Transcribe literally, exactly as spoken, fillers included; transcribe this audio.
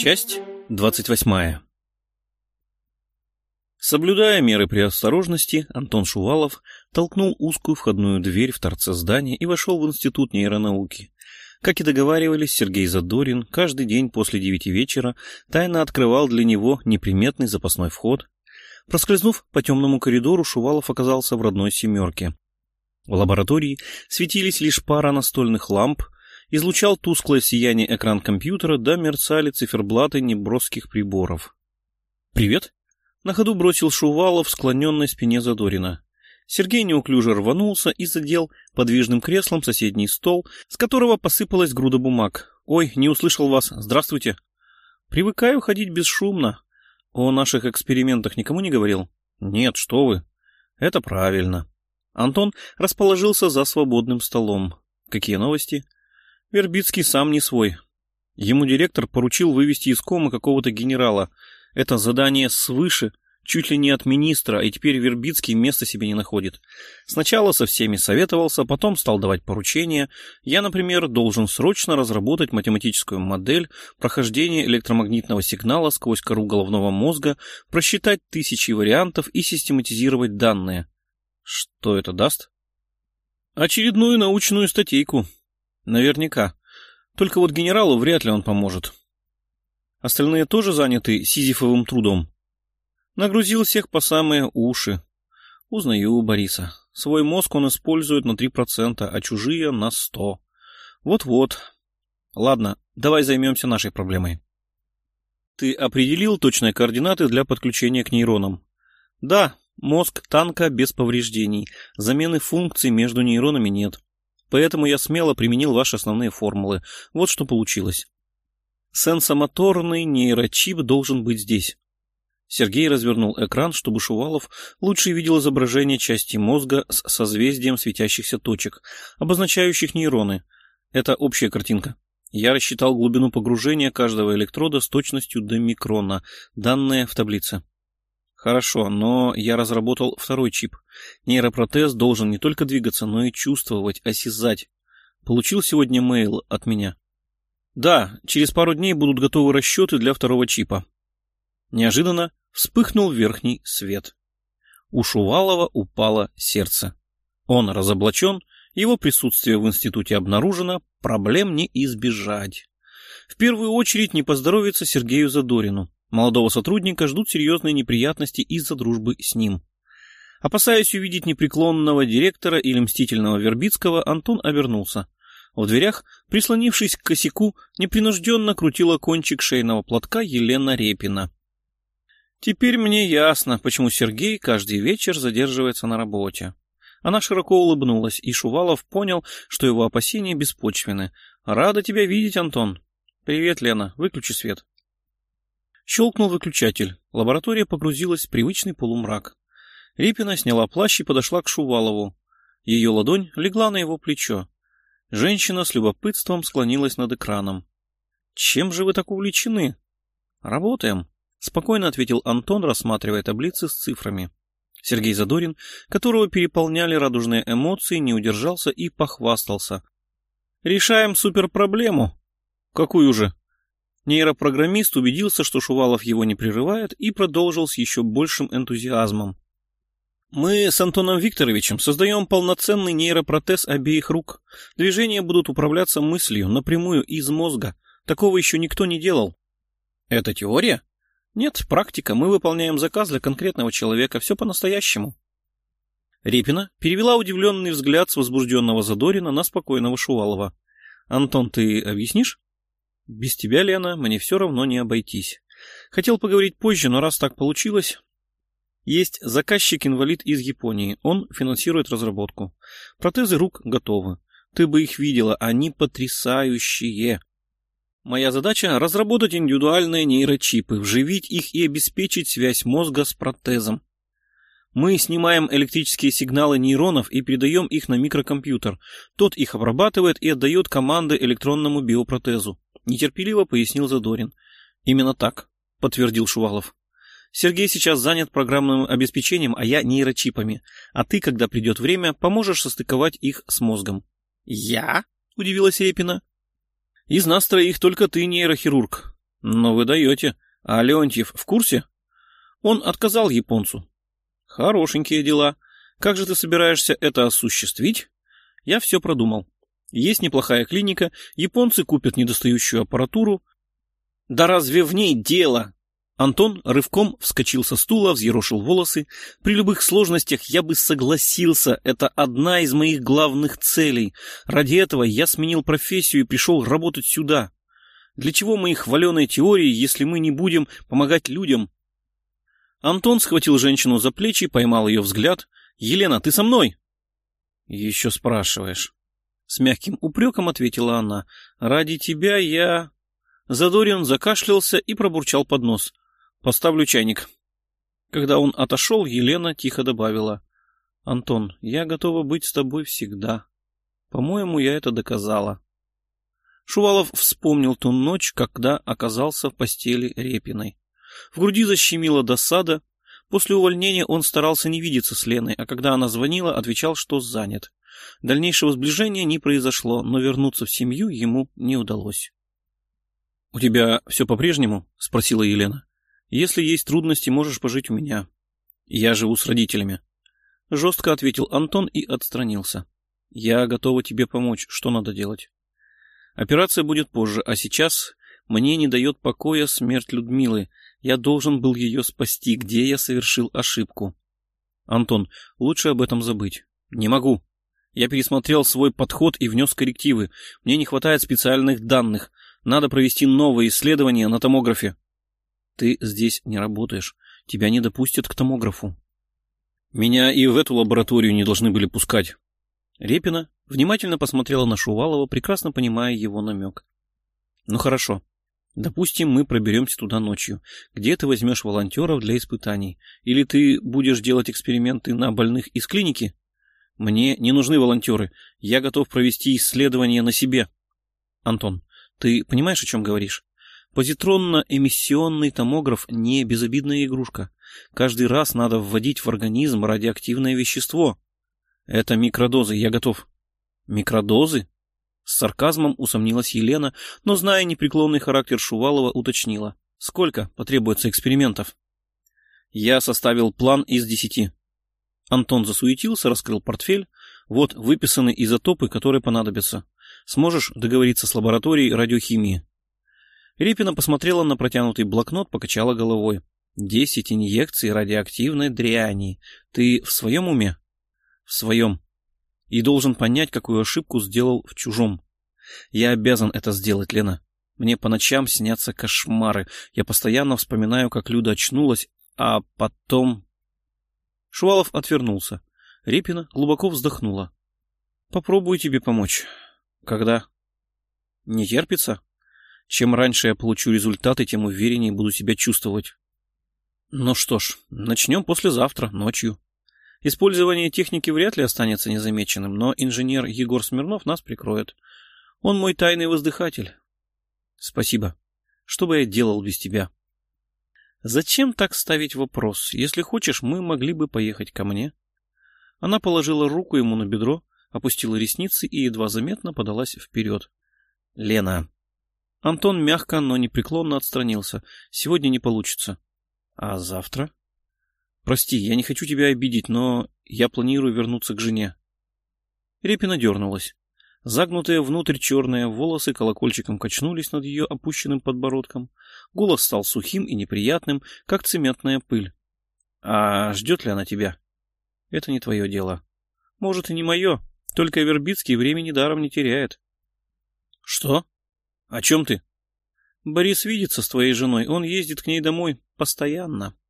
Часть двадцать восьмая. Соблюдая меры предосторожности, Антон Шувалов толкнул узкую входную дверь в торце здания и вошел в Институт нейронауки. Как и договаривались, Сергей Задорин каждый день после девяти вечера тайно открывал для него неприметный запасной вход. Проскользнув по темному коридору, Шувалов оказался в родной «семерке». В лаборатории светились лишь пара настольных ламп, излучал тусклое сияние экран компьютера, да мерцали циферблаты неброских приборов. «Привет!» — на ходу бросил Шувалов склоненной спине Задорина. Сергей неуклюже рванулся и задел подвижным креслом соседний стол, с которого посыпалась груда бумаг. «Ой, не услышал вас. Здравствуйте!» «Привыкаю ходить бесшумно. О наших экспериментах никому не говорил?» «Нет, что вы!» «Это правильно!» Антон расположился за свободным столом. «Какие новости?» Вербицкий сам не свой. Ему директор поручил вывести из комы какого-то генерала. Это задание свыше, чуть ли не от министра, и теперь Вербицкий места себе не находит. Сначала со всеми советовался, потом стал давать поручения. Я, например, должен срочно разработать математическую модель прохождения электромагнитного сигнала сквозь кору головного мозга, просчитать тысячи вариантов и систематизировать данные. Что это даст? Очередную научную статейку. Наверняка. Только вот генералу вряд ли он поможет. Остальные тоже заняты сизифовым трудом. Нагрузил всех по самые уши. Узнаю Бориса. Свой мозг он использует на три процента, а чужие на сто. Вот-вот. Ладно, давай займемся нашей проблемой. Ты определил точные координаты для подключения к нейронам? Да, мозг танка без повреждений. Замены функций между нейронами нет. Поэтому я смело применил ваши основные формулы. Вот что получилось. Сенсомоторный нейрочип должен быть здесь. Сергей развернул экран, чтобы Шувалов лучше видел изображение части мозга с созвездием светящихся точек, обозначающих нейроны. Это общая картинка. Я рассчитал глубину погружения каждого электрода с точностью до микрона. Данные в таблице. Хорошо, но я разработал второй чип. Нейропротез должен не только двигаться, но и чувствовать, осязать. Получил сегодня мейл от меня. Да, через пару дней будут готовы расчеты для второго чипа. Неожиданно вспыхнул верхний свет. У Шувалова упало сердце. Он разоблачен, его присутствие в институте обнаружено, проблем не избежать. В первую очередь не поздоровится Сергею Задорину. Молодого сотрудника ждут серьезные неприятности из-за дружбы с ним. Опасаясь увидеть непреклонного директора или мстительного Вербицкого, Антон обернулся. В дверях, прислонившись к косяку, непринужденно крутила кончик шейного платка Елена Репина. Теперь мне ясно, почему Сергей каждый вечер задерживается на работе. Она широко улыбнулась, и Шувалов понял, что его опасения беспочвены. «Рада тебя видеть, Антон». «Привет, Лена. Выключи свет». Щелкнул выключатель. Лаборатория погрузилась в привычный полумрак. Репина сняла плащ и подошла к Шувалову. Ее ладонь легла на его плечо. Женщина с любопытством склонилась над экраном. «Чем же вы так увлечены?» «Работаем», — спокойно ответил Антон, рассматривая таблицы с цифрами. Сергей Задорин, которого переполняли радужные эмоции, не удержался и похвастался. «Решаем суперпроблему». «Какую же?» Нейропрограммист убедился, что Шувалов его не прерывает, и продолжил с еще большим энтузиазмом. Мы с Антоном Викторовичем создаем полноценный нейропротез обеих рук. Движения будут управляться мыслью напрямую из мозга. Такого еще никто не делал. Это теория? Нет, практика. Мы выполняем заказ для конкретного человека. Все по-настоящему. Репина перевела удивленный взгляд с возбужденного Задорина на спокойного Шувалова. Антон, ты объяснишь? Без тебя, Лена, мне все равно не обойтись. Хотел поговорить позже, но раз так получилось... Есть заказчик-инвалид из Японии. Он финансирует разработку. Протезы рук готовы. Ты бы их видела, они потрясающие. Моя задача — разработать индивидуальные нейрочипы, вживить их и обеспечить связь мозга с протезом. Мы снимаем электрические сигналы нейронов и передаем их на микрокомпьютер. Тот их обрабатывает и отдает команды электронному биопротезу. Нетерпеливо пояснил Задорин. Именно так, подтвердил Шувалов. Сергей сейчас занят программным обеспечением, а я нейрочипами. А ты, когда придет время, поможешь состыковать их с мозгом. Я? Удивилась Репина. Из нас троих только ты нейрохирург. Но вы даете. А Леонтьев в курсе? Он отказал японцу. Хорошенькие дела. Как же ты собираешься это осуществить? Я все продумал. Есть неплохая клиника, японцы купят недостающую аппаратуру. Да разве в ней дело? Антон рывком вскочил со стула, взъерошил волосы. При любых сложностях я бы согласился. Это одна из моих главных целей. Ради этого я сменил профессию и пришел работать сюда. Для чего мои хваленые теории, если мы не будем помогать людям? Антон схватил женщину за плечи, поймал ее взгляд. «Елена, ты со мной?» «Еще спрашиваешь». С мягким упреком ответила она. «Ради тебя я...» Задорин закашлялся и пробурчал под нос. «Поставлю чайник». Когда он отошел, Елена тихо добавила. «Антон, я готова быть с тобой всегда. По-моему, я это доказала». Шувалов вспомнил ту ночь, когда оказался в постели Репиной. В груди защемила досада. После увольнения он старался не видеться с Леной, а когда она звонила, отвечал, что занят. Дальнейшего сближения не произошло, но вернуться в семью ему не удалось. — У тебя все по-прежнему? — спросила Елена. — Если есть трудности, можешь пожить у меня. Я живу с родителями. Жестко ответил Антон и отстранился. — Я готова тебе помочь. Что надо делать? Операция будет позже, а сейчас мне не дает покоя смерть Людмилы. Я должен был ее спасти, где я совершил ошибку. Антон, лучше об этом забыть. Не могу. Я пересмотрел свой подход и внес коррективы. Мне не хватает специальных данных. Надо провести новые исследования на томографе. Ты здесь не работаешь. Тебя не допустят к томографу. Меня и в эту лабораторию не должны были пускать. Репина внимательно посмотрела на Шувалова, прекрасно понимая его намек. Ну хорошо. Допустим, мы проберемся туда ночью. Где ты возьмешь волонтеров для испытаний? Или ты будешь делать эксперименты на больных из клиники? Мне не нужны волонтеры. Я готов провести исследования на себе. Антон, ты понимаешь, о чем говоришь? Позитронно-эмиссионный томограф не безобидная игрушка. Каждый раз надо вводить в организм радиоактивное вещество. Это микродозы, я готов. Микродозы? С сарказмом усомнилась Елена, но, зная непреклонный характер Шувалова, уточнила. Сколько потребуется экспериментов? Я составил план из десяти. Антон засуетился, раскрыл портфель. Вот выписаны изотопы, которые понадобятся. Сможешь договориться с лабораторией радиохимии? Репина посмотрела на протянутый блокнот, покачала головой. Десять инъекций радиоактивной дряни. Ты в своем уме? В своем. И должен понять, какую ошибку сделал в чужом. Я обязан это сделать, Лена. Мне по ночам снятся кошмары. Я постоянно вспоминаю, как Люда очнулась, а потом... Шувалов отвернулся. Репина глубоко вздохнула. Попробую тебе помочь. Когда? Не терпится? Чем раньше я получу результаты, тем увереннее буду себя чувствовать. Ну что ж, начнем послезавтра, ночью. Использование техники вряд ли останется незамеченным, но инженер Егор Смирнов нас прикроет. Он мой тайный воздыхатель. Спасибо. Что бы я делал без тебя? Зачем так ставить вопрос? Если хочешь, мы могли бы поехать ко мне. Она положила руку ему на бедро, опустила ресницы и едва заметно подалась вперед. Лена. Антон мягко, но непреклонно отстранился. Сегодня не получится. А завтра? Прости, я не хочу тебя обидеть, но я планирую вернуться к жене. Репина дернулась. Загнутые внутрь черные волосы колокольчиком качнулись над ее опущенным подбородком. Голос стал сухим и неприятным, как цементная пыль. А ждет ли она тебя? Это не твое дело. Может, и не мое, только Вербицкий времени даром не теряет. Что? О чем ты? Борис видится с твоей женой, он ездит к ней домой постоянно.